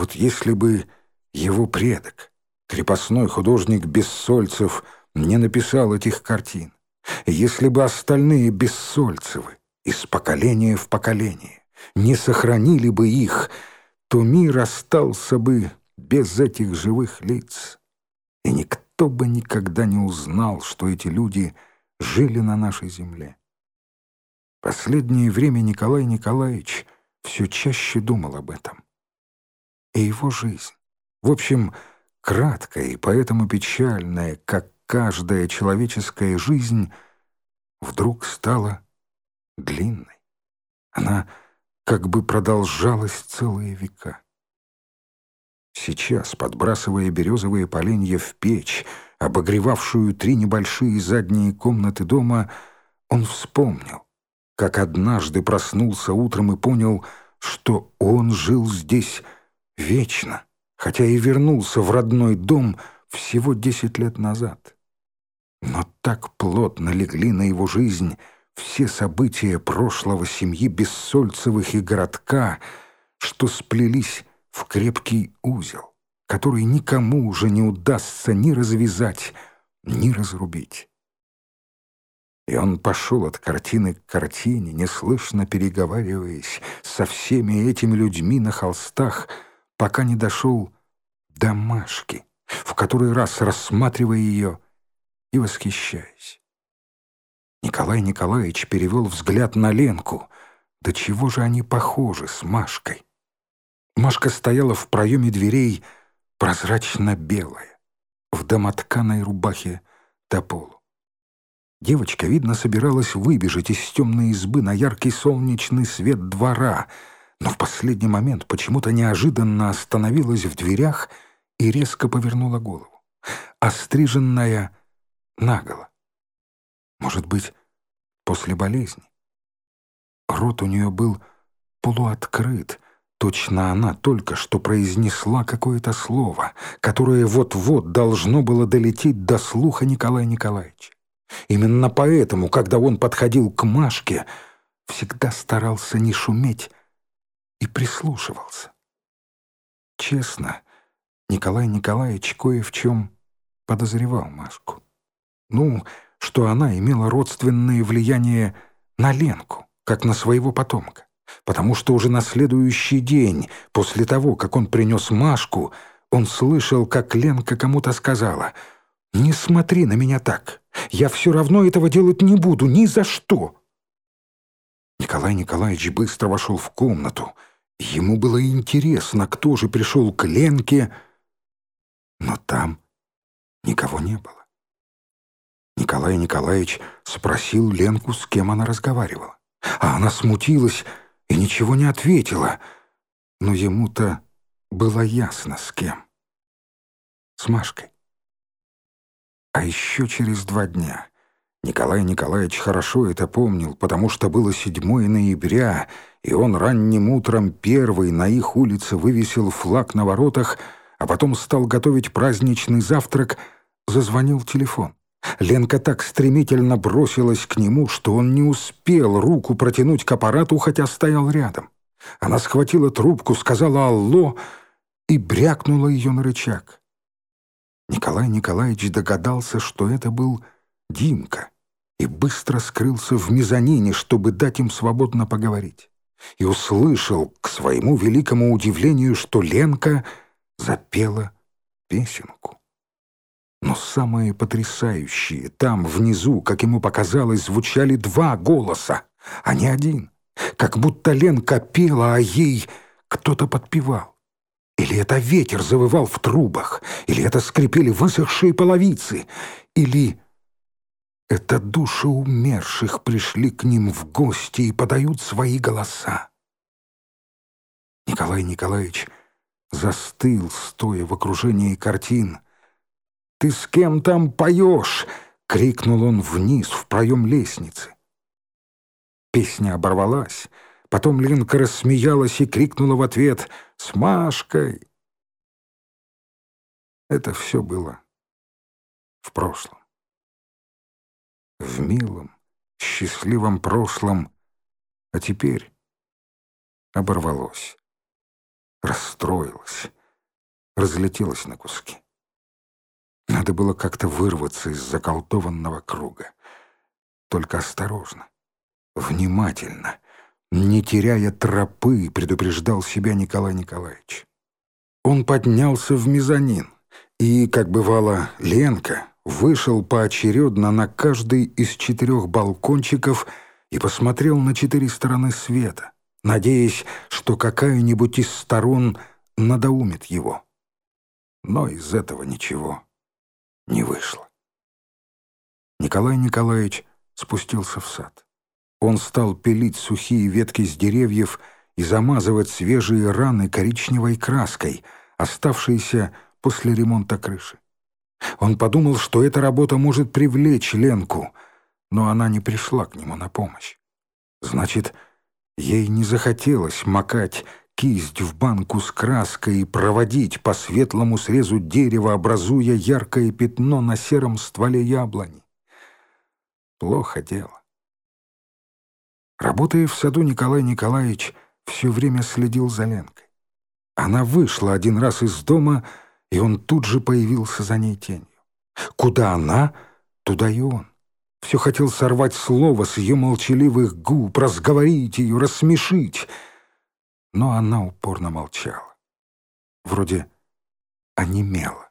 Вот если бы его предок, крепостной художник Бессольцев, не написал этих картин, если бы остальные Бессольцевы из поколения в поколение не сохранили бы их, то мир остался бы без этих живых лиц, и никто бы никогда не узнал, что эти люди жили на нашей земле. Последнее время Николай Николаевич все чаще думал об этом. И его жизнь, в общем, краткая и поэтому печальная, как каждая человеческая жизнь, вдруг стала длинной. Она как бы продолжалась целые века. Сейчас, подбрасывая березовые поленья в печь, обогревавшую 3 небольшие задние комнаты дома, он вспомнил, как однажды проснулся утром и понял, что он жил здесь вечно, хотя и вернулся в родной дом всего 10 лет назад. Но так плотно легли на его жизнь все события прошлого семьи Бессольцевых и городка, что сплелись в крепкий узел, который никому уже не удастся ни развязать, ни разрубить. И он пошел от картины к картине, неслышно переговариваясь со всеми этими людьми на холстах, пока не дошел до Машки, в который раз рассматривая ее и восхищаясь. Николай Николаевич перевел взгляд на Ленку. Да чего же они похожи с Машкой? Машка стояла в проеме дверей, прозрачно-белая, в домотканой рубахе до полу. Девочка, видно, собиралась выбежать из темной избы на яркий солнечный свет двора, но в последний момент почему-то неожиданно остановилась в дверях и резко повернула голову, остриженная наголо. Может быть, после болезни. Рот у нее был полуоткрыт. Точно она только что произнесла какое-то слово, которое вот-вот должно было долететь до слуха Николая Николаевича. Именно поэтому, когда он подходил к Машке, всегда старался не шуметь и прислушивался. Честно, Николай Николаевич кое в чем подозревал Машку. Что она имела родственное влияние на Ленку, как на своего потомка. Потому что уже на следующий день, после того, как он принес Машку, он слышал, как Ленка кому-то сказала: «Не смотри на меня так, я все равно этого делать не буду, ни за что». Николай Николаевич быстро вошел в комнату. Ему было интересно, кто же пришел к Ленке, но там никого не было. Николай Николаевич спросил Ленку, с кем она разговаривала, а она смутилась и ничего не ответила, но ему-то было ясно, с кем. С Машкой. А еще через 2 дня Николай Николаевич хорошо это помнил, потому что было 7 ноября, и он ранним утром первый на их улице вывесил флаг на воротах, а потом стал готовить праздничный завтрак. Зазвонил телефон. Ленка так стремительно бросилась к нему, что он не успел руку протянуть к аппарату, хотя стоял рядом. Она схватила трубку, сказала «Алло» и брякнула ее на рычаг. Николай Николаевич догадался, что это был Димка, и быстро скрылся в мезонине, чтобы дать им свободно поговорить. И услышал, к своему великому удивлению, что Ленка запела песенку. Но самые потрясающие там, внизу, как ему показалось, звучали 2 голоса, а не один. Как будто Ленка пела, а ей кто-то подпевал. Или это ветер завывал в трубах, или это скрипели высохшие половицы, или это души умерших пришли к ним в гости и подают свои голоса. Николай Николаевич застыл, стоя в окружении картин. «Ты с кем там поешь?» — крикнул он вниз, в проем лестницы. Песня оборвалась. Потом Ленка рассмеялась и крикнула в ответ: «С Машкой!» Это все было в прошлом. В милом, счастливом прошлом, а теперь оборвалось, расстроилось, разлетелась на куски. Надо было как-то вырваться из заколдованного круга. Только осторожно, внимательно, не теряя тропы, предупреждал себя Николай Николаевич. Он поднялся в мезонин и, как бывало, Ленка вышел поочередно на каждый из 4 балкончиков и посмотрел на 4 стороны света, надеясь, что какая-нибудь из сторон надоумит его. Но из этого ничего не вышло. Николай Николаевич спустился в сад. Он стал пилить сухие ветки с деревьев и замазывать свежие раны коричневой краской, оставшейся после ремонта крыши. Он подумал, что эта работа может привлечь Ленку, но она не пришла к нему на помощь. Значит, ей не захотелось макать кисть в банку с краской и проводить по светлому срезу дерева, образуя яркое пятно на сером стволе яблони. Плохо дело. Работая в саду, Николай Николаевич все время следил за Ленкой. Она вышла один раз из дома, и он тут же появился за ней тенью. Куда она, туда и он. Все хотел сорвать слово с ее молчаливых губ, разговорить ее, рассмешить. Но она упорно молчала. Вроде онемела.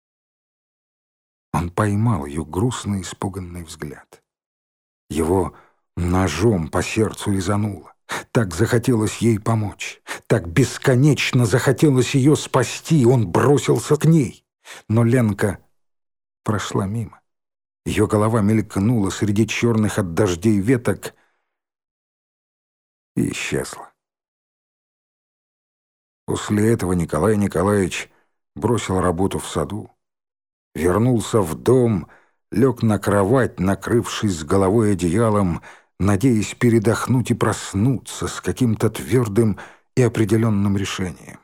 Он поймал ее грустный, испуганный взгляд. Его ножом по сердцу резануло. Так захотелось ей помочь. Так бесконечно захотелось ее спасти. Он бросился к ней. Но Ленка прошла мимо. Ее голова мелькнула среди черных от дождей веток и исчезла. После этого Николай Николаевич бросил работу в саду, вернулся в дом, лег на кровать, накрывшись с головой одеялом, надеясь передохнуть и проснуться с каким-то твердым и определенным решением.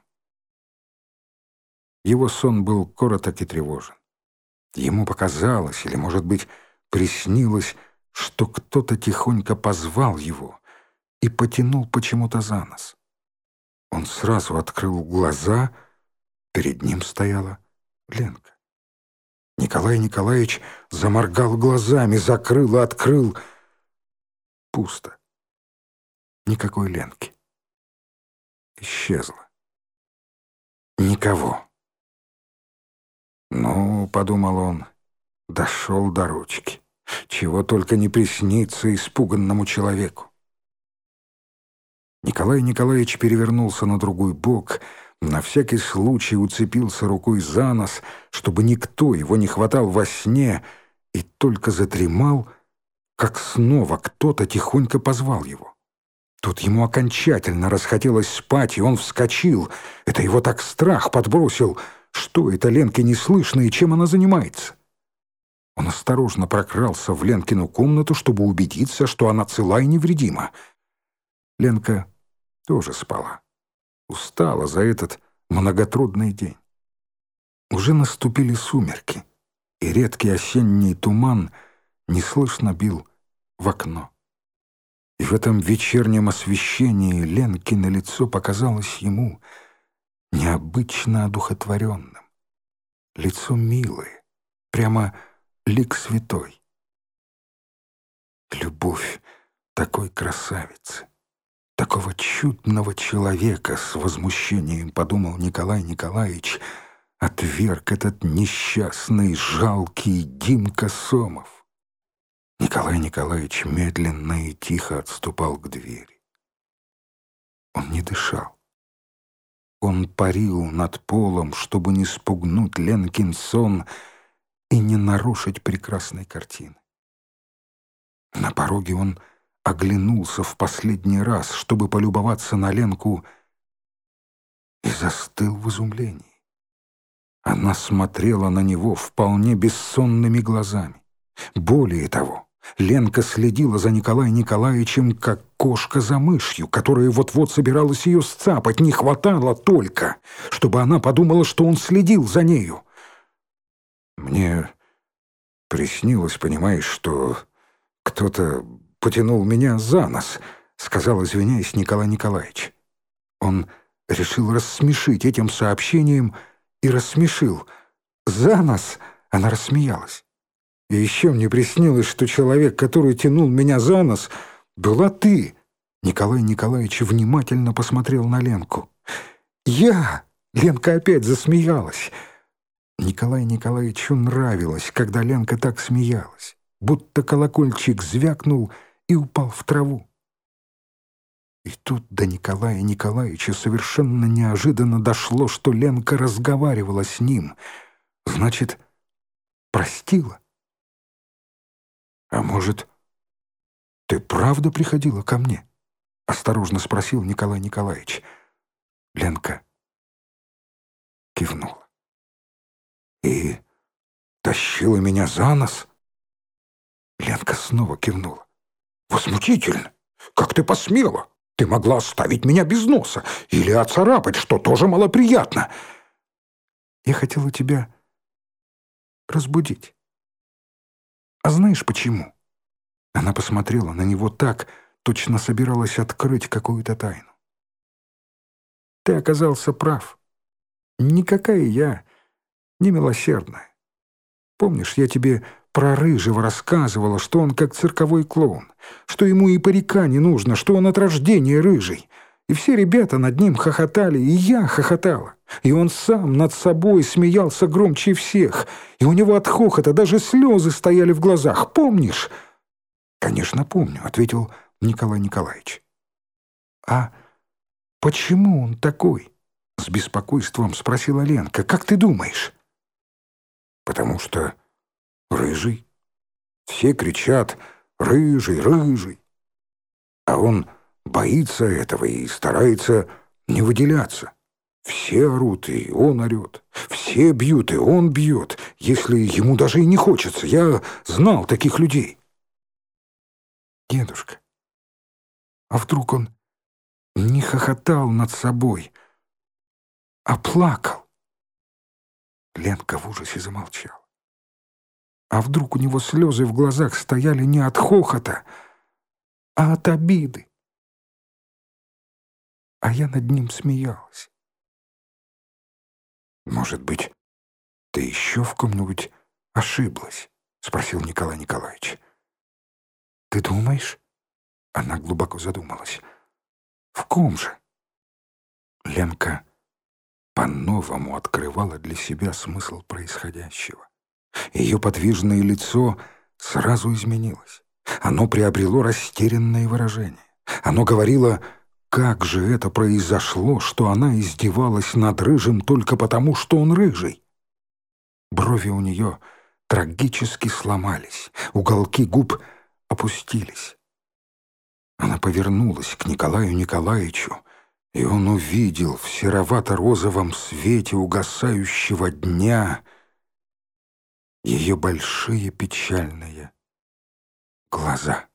Его сон был короток и тревожен. Ему показалось, или, может быть, приснилось, что кто-то тихонько позвал его и потянул почему-то за нос. Он сразу открыл глаза, перед ним стояла Ленка. Николай Николаевич заморгал глазами, закрыл и открыл. Пусто. Никакой Ленки. Исчезла. Никого. «Ну, — подумал он, — дошел до ручки. Чего только не приснится испуганному человеку». Николай Николаевич перевернулся на другой бок, на всякий случай уцепился рукой за нос, чтобы никто его не хватал во сне, и только задремал, как снова кто-то тихонько позвал его. Тут ему окончательно расхотелось спать, и он вскочил. Это его так страх подбросил. Что это Ленке не слышно и чем она занимается? Он осторожно прокрался в Ленкину комнату, чтобы убедиться, что она цела и невредима. Ленка тоже спала. Устала за этот многотрудный день. Уже наступили сумерки, и редкий осенний туман неслышно бил в окно. И в этом вечернем освещении Ленкино лицо показалось ему необычно одухотворенным. Лицо милое, прямо лик святой. Любовь такой красавицы, такого чудного человека, с возмущением подумал Николай Николаевич, отверг этот несчастный, жалкий Димка Сомов. Николай Николаевич медленно и тихо отступал к двери. Он не дышал. Он парил над полом, чтобы не спугнуть Ленкин сон и не нарушить прекрасной картины. На пороге он оглянулся в последний раз, чтобы полюбоваться на Ленку, и застыл в изумлении. Она смотрела на него вполне бессонными глазами. Более того, Ленка следила за Николаем Николаевичем, как кошка за мышью, которая вот-вот собиралась ее сцапать. Не хватало только, чтобы она подумала, что он следил за нею. «Мне приснилось, понимаешь, что кто-то потянул меня за нос», — сказал, извиняясь, Николай Николаевич. Он решил рассмешить этим сообщением и рассмешил. За нас она рассмеялась. И еще мне приснилось, что человек, который тянул меня за нос, была ты. Николай Николаевич внимательно посмотрел на Ленку. «Я!» — Ленка опять засмеялась. Николаю Николаевичу нравилось, когда Ленка так смеялась, будто колокольчик звякнул и упал в траву. И тут до Николая Николаевича совершенно неожиданно дошло, что Ленка разговаривала с ним. Значит, простила. «А может, ты правда приходила ко мне?» — осторожно спросил Николай Николаевич. Ленка кивнула. «И тащила меня за нос?» Ленка снова кивнула. «Возмутительно! Как ты посмела? Ты могла оставить меня без носа или оцарапать, что тоже малоприятно!» «Я хотела тебя разбудить. А знаешь почему?» Она посмотрела на него так, точно собиралась открыть какую-то тайну. «Ты оказался прав. Никакая я не милосердная. Помнишь, я тебе про Рыжего рассказывала, что он как цирковой клоун, что ему и парика не нужно, что он от рождения рыжий. И все ребята над ним хохотали, и я хохотала. И он сам над собой смеялся громче всех, и у него от хохота даже слезы стояли в глазах. Помнишь?» «Конечно, помню», — ответил Николай Николаевич. «А почему он такой?» — с беспокойством спросила Ленка. «Как ты думаешь?» «Потому что рыжий. Все кричат «рыжий, рыжий». А он боится этого и старается не выделяться. Все орут, и он орет. Все бьют, и он бьет, если ему даже и не хочется. Я знал таких людей». «Дедушка, а вдруг он не хохотал над собой, а плакал?» Ленка в ужасе замолчала. А вдруг у него слезы в глазах стояли не от хохота, а от обиды? А я над ним смеялась. «Может быть, ты еще в ком-нибудь ошиблась?» — спросил Николай Николаевич. «Ты думаешь?» — она глубоко задумалась. «В ком же?» Ленка по-новому открывала для себя смысл происходящего. Ее подвижное лицо сразу изменилось. Оно приобрело растерянное выражение. Оно говорило, как же это произошло, что она издевалась над Рыжим только потому, что он рыжий. Брови у нее трагически сломались, уголки губ опустились. Она повернулась к Николаю Николаевичу, и он увидел в серовато-розовом свете угасающего дня ее большие печальные глаза.